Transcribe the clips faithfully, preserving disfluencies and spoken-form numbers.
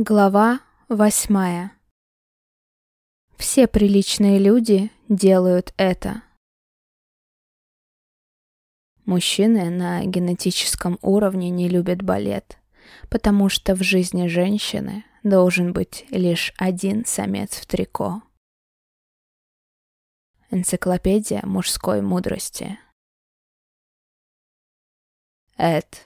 Глава восьмая. Все приличные люди делают это. Мужчины на генетическом уровне не любят балет, потому что в жизни женщины должен быть лишь один самец в трико. Энциклопедия мужской мудрости. Эд.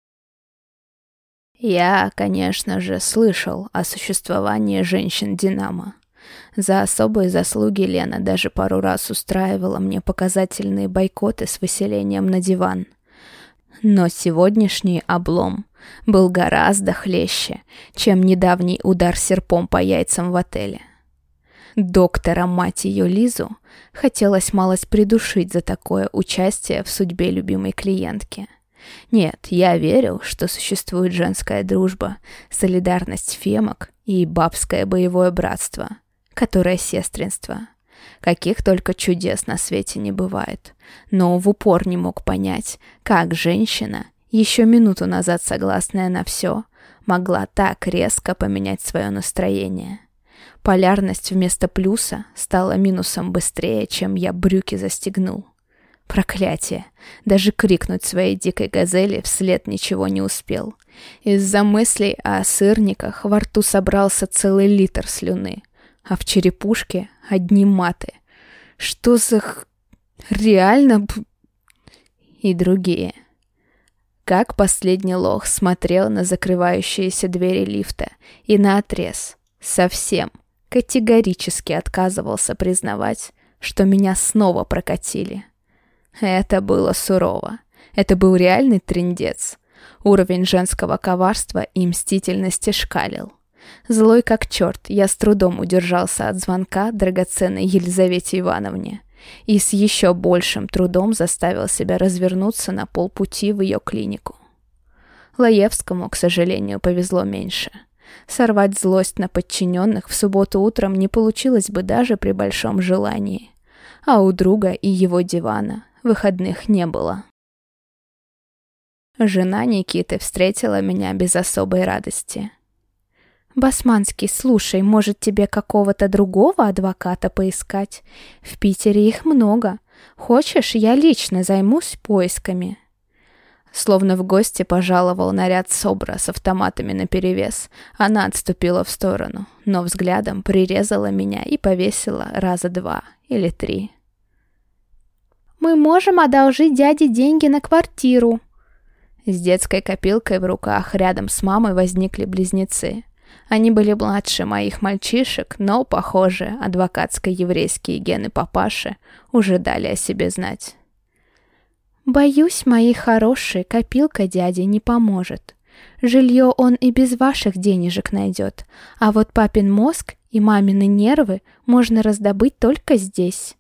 Я, конечно же, слышал о существовании женщин-динамо. За особые заслуги Лена даже пару раз устраивала мне показательные бойкоты с выселением на диван. Но сегодняшний облом был гораздо хлеще, чем недавний удар серпом по яйцам в отеле. Доктора, мать ее, Лизу, хотелось малость придушить за такое участие в судьбе любимой клиентки. Нет, я верил, что существует женская дружба, солидарность фемок и бабское боевое братство, которое сестринство. Каких только чудес на свете не бывает. Но в упор не мог понять, как женщина, еще минуту назад согласная на все, могла так резко поменять свое настроение. Полярность вместо плюса стала минусом быстрее, чем я брюки застегнул. Проклятие! Даже крикнуть своей дикой газели вслед ничего не успел. Из-за мыслей о сырниках во рту собрался целый литр слюны, а в черепушке одни маты. Что за х... реально б... И другие. Как последний лох смотрел на закрывающиеся двери лифта и наотрез, совсем, категорически отказывался признавать, что меня снова прокатили. Это было сурово. Это был реальный трындец. Уровень женского коварства и мстительности шкалил. Злой как черт, я с трудом удержался от звонка драгоценной Елизавете Ивановне и с еще большим трудом заставил себя развернуться на полпути в ее клинику. Лаевскому, к сожалению, повезло меньше. Сорвать злость на подчиненных в субботу утром не получилось бы даже при большом желании. А у друга и его дивана выходных не было. Жена Никиты встретила меня без особой радости. «Басманский, слушай, может тебе какого-то другого адвоката поискать? В Питере их много. Хочешь, я лично займусь поисками?» Словно в гости пожаловал наряд СОБРа с автоматами наперевес. Она отступила в сторону, но взглядом прирезала меня и повесила раза два или три. «Мы можем одолжить дяде деньги на квартиру». С детской копилкой в руках рядом с мамой возникли близнецы. Они были младше моих мальчишек, но, похоже, адвокатско-еврейские гены папаши уже дали о себе знать. «Боюсь, мои хорошие, копилка дяде не поможет. Жилье он и без ваших денежек найдет, а вот папин мозг и мамины нервы можно раздобыть только здесь».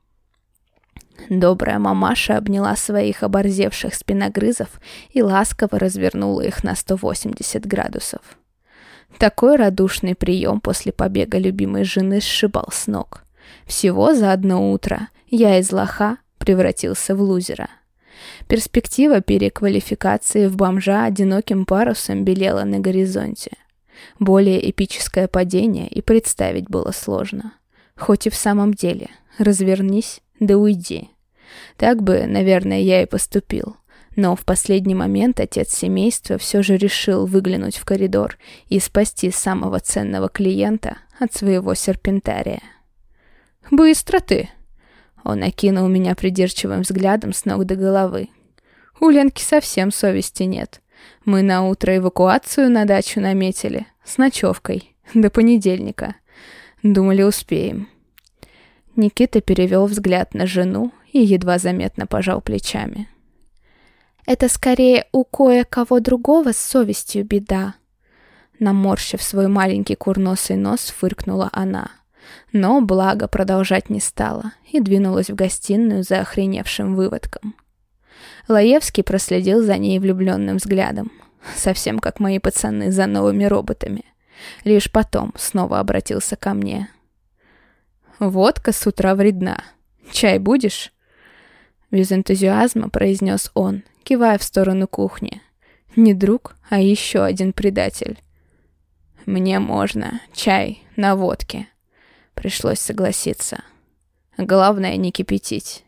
Добрая мамаша обняла своих оборзевших спиногрызов и ласково развернула их на сто восемьдесят градусов. Такой радушный прием после побега любимой жены сшибал с ног. Всего за одно утро я из лоха превратился в лузера. Перспектива переквалификации в бомжа одиноким парусом белела на горизонте. Более эпическое падение и представить было сложно. Хоть и в самом деле, развернись да уйди. Так бы, наверное, я и поступил. Но в последний момент отец семейства все же решил выглянуть в коридор и спасти самого ценного клиента от своего серпентария. «Быстро ты!» Он окинул меня придирчивым взглядом с ног до головы. «У Ленки совсем совести нет. Мы на утро эвакуацию на дачу наметили, с ночевкой, до понедельника. Думали, успеем». Никита перевел взгляд на жену и едва заметно пожал плечами. «Это скорее у кое-кого другого с совестью беда». Наморщив свой маленький курносый нос, фыркнула она. Но благо продолжать не стала и двинулась в гостиную за охреневшим выводком. Лаевский проследил за ней влюбленным взглядом, совсем как мои пацаны за новыми роботами. Лишь потом снова обратился ко мне. «Водка с утра вредна. Чай будешь?» Без энтузиазма произнес он, кивая в сторону кухни. Не друг, а еще один предатель. Мне можно. Чай на водке. Пришлось согласиться. Главное, не кипятить.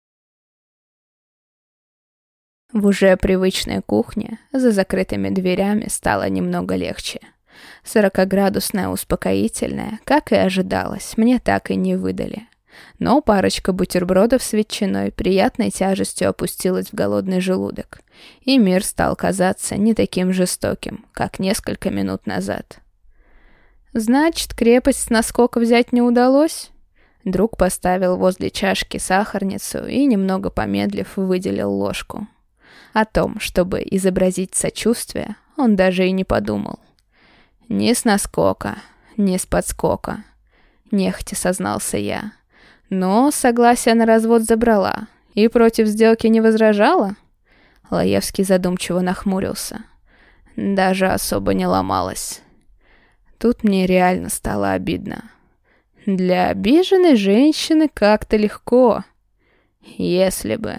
В уже привычной кухне за закрытыми дверями стало немного легче. Сорокаградусное успокоительное, как и ожидалось, мне так и не выдали. Но парочка бутербродов с ветчиной приятной тяжестью опустилась в голодный желудок, и мир стал казаться не таким жестоким, как несколько минут назад. «Значит, крепость с наскока взять не удалось?» Друг поставил возле чашки сахарницу и, немного помедлив, выделил ложку. О том, чтобы изобразить сочувствие, он даже и не подумал. «Ни с наскока, ни с подскока», — нехотя сознался я. «Но согласие на развод забрала и против сделки не возражала?» Лаевский задумчиво нахмурился. «Даже особо не ломалась». Тут мне реально стало обидно. Для обиженной женщины как-то легко. Если бы...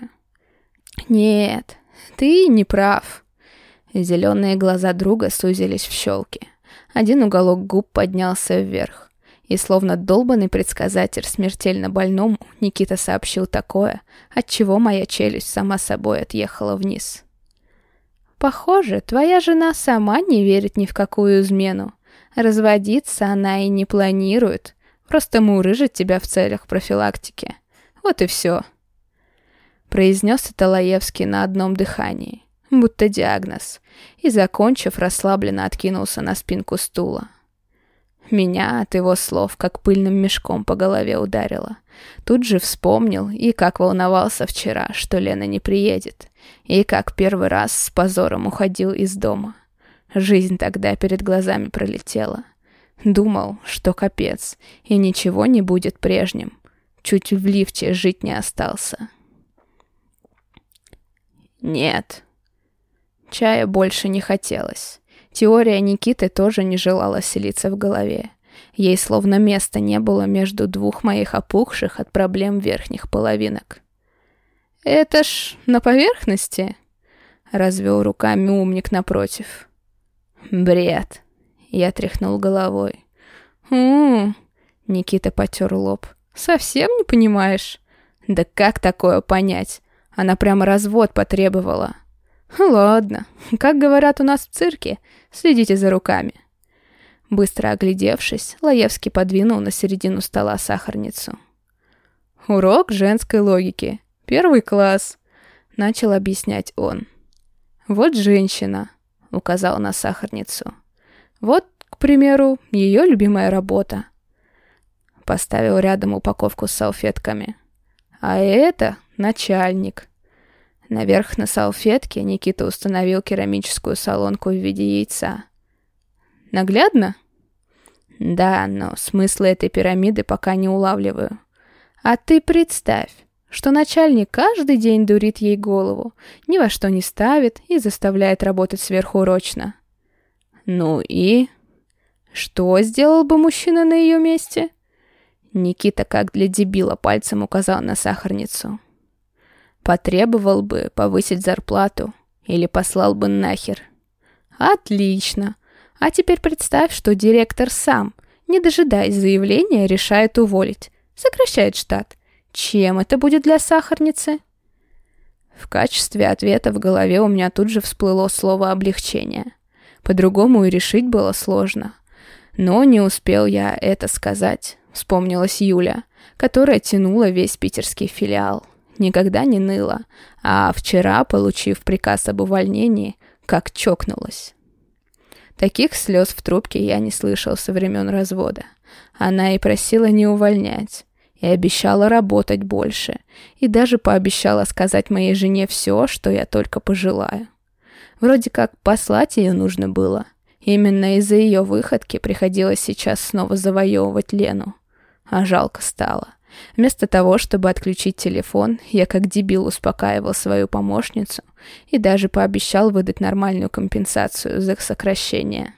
Нет, ты не прав. Зеленые глаза друга сузились в щелки. Один уголок губ поднялся вверх. И словно долбанный предсказатель смертельно больному, Никита сообщил такое, отчего моя челюсть сама собой отъехала вниз. «Похоже, твоя жена сама не верит ни в какую измену. Разводиться она и не планирует. Просто мурыжит тебя в целях профилактики. Вот и все». Произнес это Лаевский на одном дыхании, будто диагноз, и, закончив, расслабленно откинулся на спинку стула. Меня от его слов как пыльным мешком по голове ударило. Тут же вспомнил, и как волновался вчера, что Лена не приедет, и как первый раз с позором уходил из дома. Жизнь тогда перед глазами пролетела. Думал, что капец, и ничего не будет прежним. Чуть в лифте жить не остался. Нет. Чая больше не хотелось. Теория Никиты тоже не желала селиться в голове. Ей словно места не было между двух моих опухших от проблем верхних половинок. «Это ж на поверхности?» — развел руками умник напротив. «Бред!» — я тряхнул головой. «У-у-у!» — Никита потер лоб. «Совсем не понимаешь?» «Да как такое понять? Она прямо развод потребовала». «Ладно, как говорят у нас в цирке, следите за руками». Быстро оглядевшись, Лаевский подвинул на середину стола сахарницу. «Урок женской логики. Первый класс», — начал объяснять он. «Вот женщина», — указал на сахарницу. «Вот, к примеру, ее любимая работа». Поставил рядом упаковку с салфетками. «А это начальник». Наверх на салфетке Никита установил керамическую солонку в виде яйца. «Наглядно?» «Да, но смысла этой пирамиды пока не улавливаю». «А ты представь, что начальник каждый день дурит ей голову, ни во что не ставит и заставляет работать сверхурочно». «Ну и? Что сделал бы мужчина на ее месте?» Никита как для дебила пальцем указал на сахарницу. «Потребовал бы повысить зарплату или послал бы нахер». «Отлично. А теперь представь, что директор сам, не дожидаясь заявления, решает уволить, сокращает штат. Чем это будет для сахарницы?» В качестве ответа в голове у меня тут же всплыло слово «облегчение». По-другому и решить было сложно. Но не успел я это сказать. Вспомнилась Юля, которая тянула весь питерский филиал. Никогда не ныла, а вчера, получив приказ об увольнении, как чокнулась. Таких слез в трубке я не слышал со времен развода. Она и просила не увольнять, и обещала работать больше, и даже пообещала сказать моей жене все, что я только пожелаю. Вроде как послать ее нужно было. Именно из-за ее выходки приходилось сейчас снова завоевывать Лену. А жалко стало. Вместо того, чтобы отключить телефон, я как дебил успокаивал свою помощницу и даже пообещал выдать нормальную компенсацию за сокращение.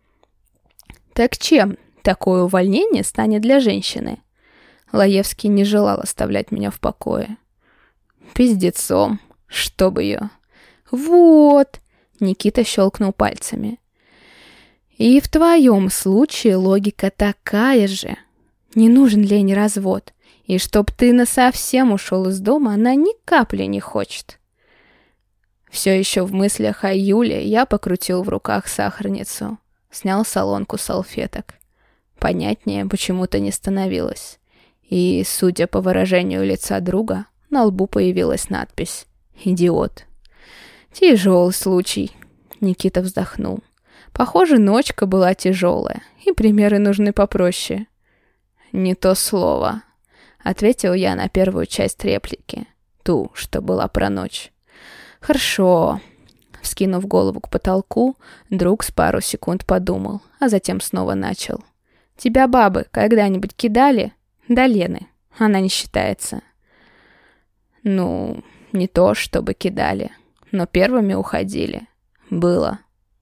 Так чем такое увольнение станет для женщины? Лаевский не желал оставлять меня в покое. Пиздецом, чтоб ее. Вот, Никита щелкнул пальцами. И в твоем случае логика такая же. Не нужен Лене развод. И чтоб ты насовсем ушел из дома, она ни капли не хочет. Все еще в мыслях о Юле я покрутил в руках сахарницу. Снял солонку салфеток. Понятнее почему-то не становилось. И, судя по выражению лица друга, на лбу появилась надпись «Идиот». «Тяжелый случай», — Никита вздохнул. «Похоже, ночка была тяжелая, и примеры нужны попроще». «Не то слово», — ответил я на первую часть реплики, ту, что была про ночь. «Хорошо». Вскинув голову к потолку, друг с пару секунд подумал, а затем снова начал. «Тебя бабы когда-нибудь кидали? До Лены. Она не считается». «Ну, не то чтобы кидали, но первыми уходили. Было».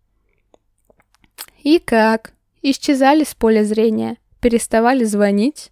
«И как? Исчезали с поля зрения? Переставали звонить?»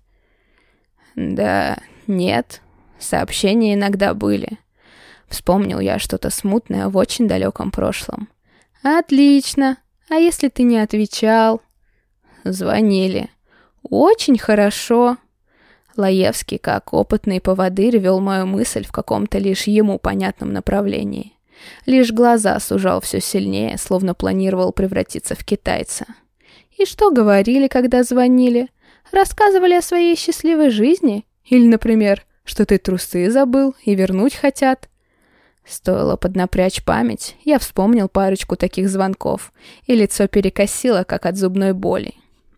«Да нет, сообщения иногда были». Вспомнил я что-то смутное в очень далеком прошлом. «Отлично. А если ты не отвечал?» «Звонили». «Очень хорошо». Лаевский, как опытный поводырь, вел мою мысль в каком-то лишь ему понятном направлении. Лишь глаза сужал все сильнее, словно планировал превратиться в китайца. «И что говорили, когда звонили? Рассказывали о своей счастливой жизни? Или, например, что ты трусы забыл и вернуть хотят?» Стоило поднапрячь память, я вспомнил парочку таких звонков, и лицо перекосило, как от зубной боли.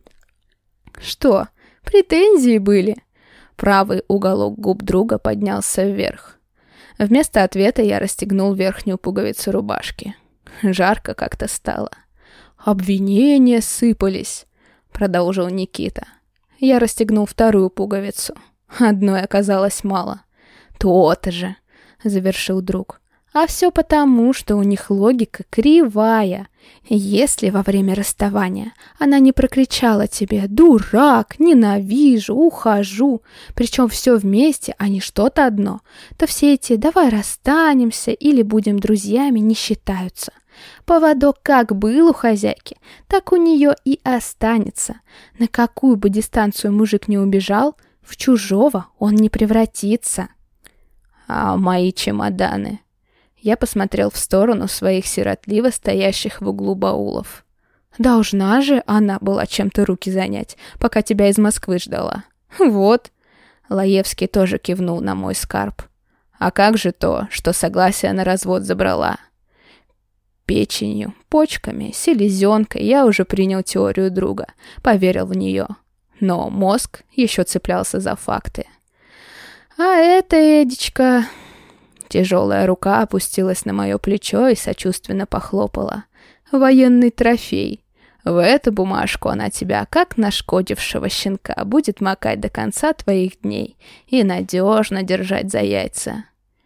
«Что, претензии были?» Правый уголок губ друга поднялся вверх. Вместо ответа я расстегнул верхнюю пуговицу рубашки. Жарко как-то стало. «Обвинения сыпались», — продолжил Никита. Я расстегнул вторую пуговицу. Одной оказалось мало. «То-то же», — завершил друг. «А все потому, что у них логика кривая. Если во время расставания она не прокричала тебе «дурак», «ненавижу», «ухожу», причем все вместе, а не что-то одно, то все эти «давай расстанемся» или «будем друзьями» не считаются. Поводок как был у хозяйки, так у нее и останется. На какую бы дистанцию мужик не убежал, в чужого он не превратится. «А мои чемоданы?» Я посмотрел в сторону своих сиротливо стоящих в углу баулов. «Должна же она была чем-то руки занять, пока тебя из Москвы ждала. Вот». Лаевский тоже кивнул на мой скарб. «А как же то, что согласие на развод забрала?» Печенью, почками, селезенкой я уже принял теорию друга, поверил в нее. Но мозг еще цеплялся за факты. «А это, Эдичка...» Тяжелая рука опустилась на мое плечо и сочувственно похлопала. «Военный трофей. В эту бумажку она тебя, как нашкодившего щенка, будет макать до конца твоих дней и надежно держать за яйца».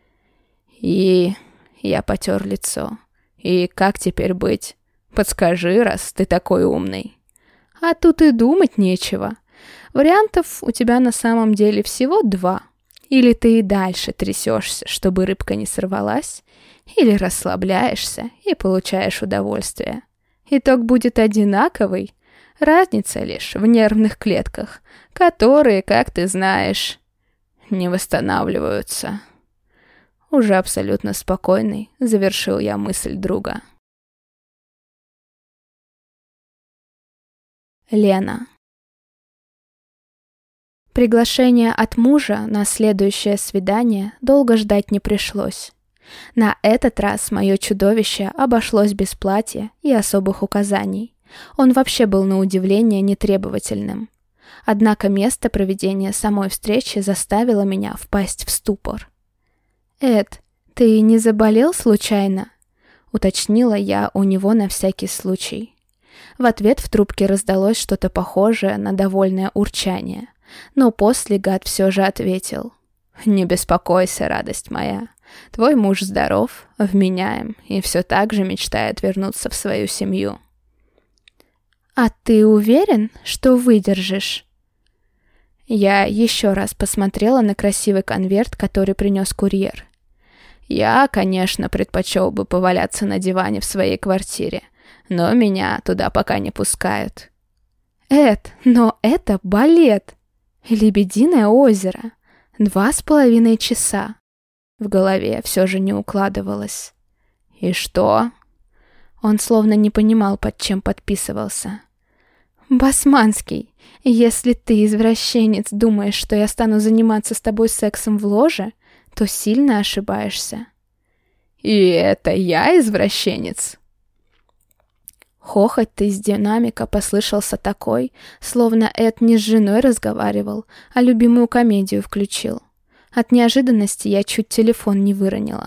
«И...» — я потер лицо. «И как теперь быть? Подскажи, раз ты такой умный». «А тут и думать нечего. Вариантов у тебя на самом деле всего два. Или ты и дальше трясешься, чтобы рыбка не сорвалась, или расслабляешься и получаешь удовольствие. Итог будет одинаковый, разница лишь в нервных клетках, которые, как ты знаешь, не восстанавливаются». Уже абсолютно спокойный, завершил я мысль друга. Лена. Приглашение от мужа на следующее свидание долго ждать не пришлось. На этот раз мое чудовище обошлось без платья и особых указаний. Он вообще был на удивление нетребовательным. Однако место проведения самой встречи заставило меня впасть в ступор. «Эд, ты не заболел случайно?» — уточнила я у него на всякий случай. В ответ в трубке раздалось что-то похожее на довольное урчание. Но после гад все же ответил. «Не беспокойся, радость моя. Твой муж здоров, вменяем и все так же мечтает вернуться в свою семью». «А ты уверен, что выдержишь?» Я еще раз посмотрела на красивый конверт, который принес курьер. Я, конечно, предпочел бы поваляться на диване в своей квартире, но меня туда пока не пускают. Эд, но это балет. Лебединое озеро. Два с половиной часа. В голове все же не укладывалось. И что? Он словно не понимал, под чем подписывался. «Басманский, если ты, извращенец, думаешь, что я стану заниматься с тобой сексом в ложе, то сильно ошибаешься». «И это я извращенец?» Хохот из динамика послышался такой, словно Эд не с женой разговаривал, а любимую комедию включил. От неожиданности я чуть телефон не выронила.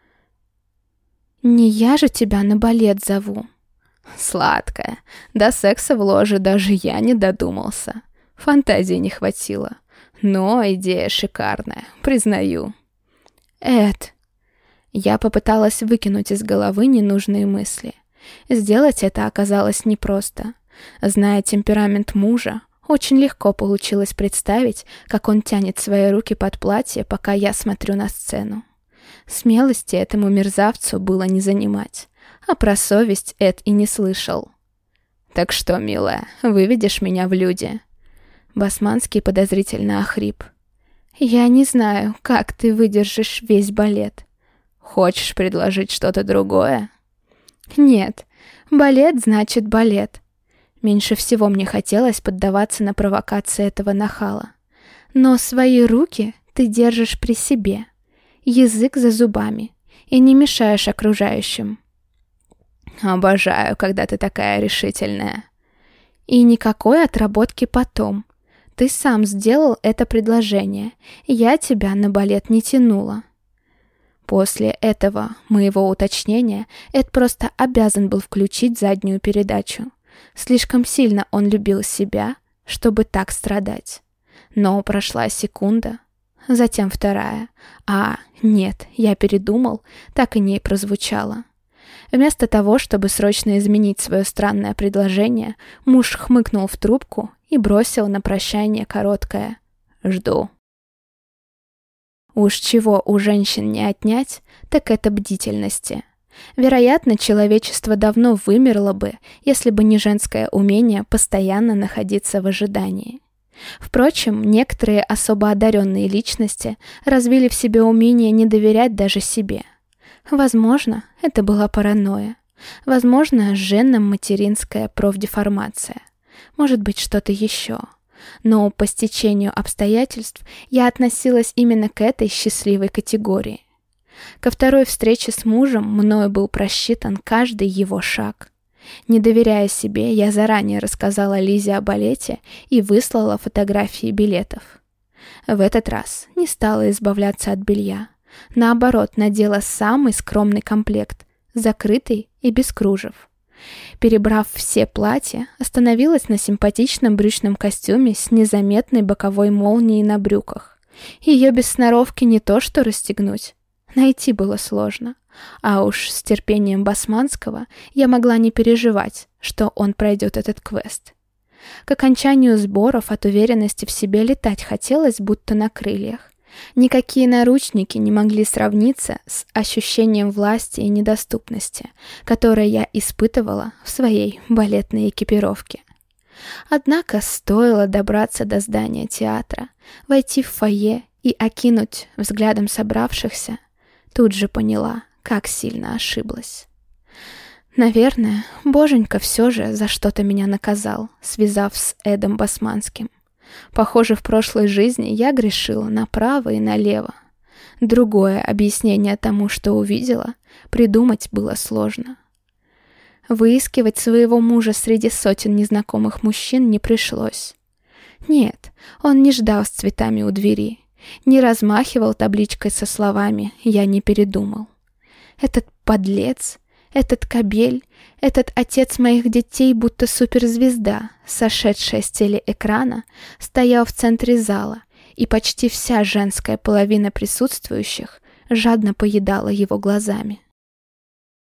«Не я же тебя на балет зову». «Сладкая, до секса в ложе даже я не додумался. Фантазии не хватило. Но идея шикарная, признаю». «Эд». Я попыталась выкинуть из головы ненужные мысли. Сделать это оказалось непросто. Зная темперамент мужа, очень легко получилось представить, как он тянет свои руки под платье, пока я смотрю на сцену. Смелости этому мерзавцу было не занимать, а про совесть Эд и не слышал. «Так что, милая, выведешь меня в люди?» Басманский подозрительно охрип. «Я не знаю, как ты выдержишь весь балет». «Хочешь предложить что-то другое?» «Нет, балет значит балет». Меньше всего мне хотелось поддаваться на провокации этого нахала. «Но свои руки ты держишь при себе, язык за зубами, и не мешаешь окружающим». «Обожаю, когда ты такая решительная». «И никакой отработки потом. Ты сам сделал это предложение, я тебя на балет не тянула». После этого моего уточнения Эд просто обязан был включить заднюю передачу. Слишком сильно он любил себя, чтобы так страдать. Но прошла секунда, затем вторая. А, нет, я передумал, так и не прозвучало. Вместо того, чтобы срочно изменить свое странное предложение, муж хмыкнул в трубку и бросил на прощание короткое «Жду». Уж чего у женщин не отнять, так это бдительности. Вероятно, человечество давно вымерло бы, если бы не женское умение постоянно находиться в ожидании. Впрочем, некоторые особо одаренные личности развили в себе умение не доверять даже себе. Возможно, это была паранойя. Возможно, женно-материнская профдеформация. Может быть, что-то еще. Но по стечению обстоятельств я относилась именно к этой счастливой категории. Ко второй встрече с мужем мною был просчитан каждый его шаг. Не доверяя себе, я заранее рассказала Лизе о балете и выслала фотографии билетов. В этот раз не стала избавляться от белья. Наоборот, надела самый скромный комплект, закрытый и без кружев. Перебрав все платья, остановилась на симпатичном брючном костюме с незаметной боковой молнией на брюках. Ее без сноровки не то что расстегнуть. Найти было сложно. А уж с терпением Басманского я могла не переживать, что он пройдет этот квест. К окончанию сборов от уверенности в себе летать хотелось, будто на крыльях. Никакие наручники не могли сравниться с ощущением власти и недоступности, которое я испытывала в своей балетной экипировке. Однако стоило добраться до здания театра, войти в фойе и окинуть взглядом собравшихся, тут же поняла, как сильно ошиблась. Наверное, Боженька все же за что-то меня наказал, связав с Эдом Басманским. Похоже, в прошлой жизни я грешила направо и налево. Другое объяснение тому, что увидела, придумать было сложно. Выискивать своего мужа среди сотен незнакомых мужчин не пришлось. Нет, он не ждал с цветами у двери, не размахивал табличкой со словами «я не передумал». Этот подлец, этот кобель, этот отец моих детей, будто суперзвезда, сошедшая с телеэкрана, стоял в центре зала, и почти вся женская половина присутствующих жадно поедала его глазами.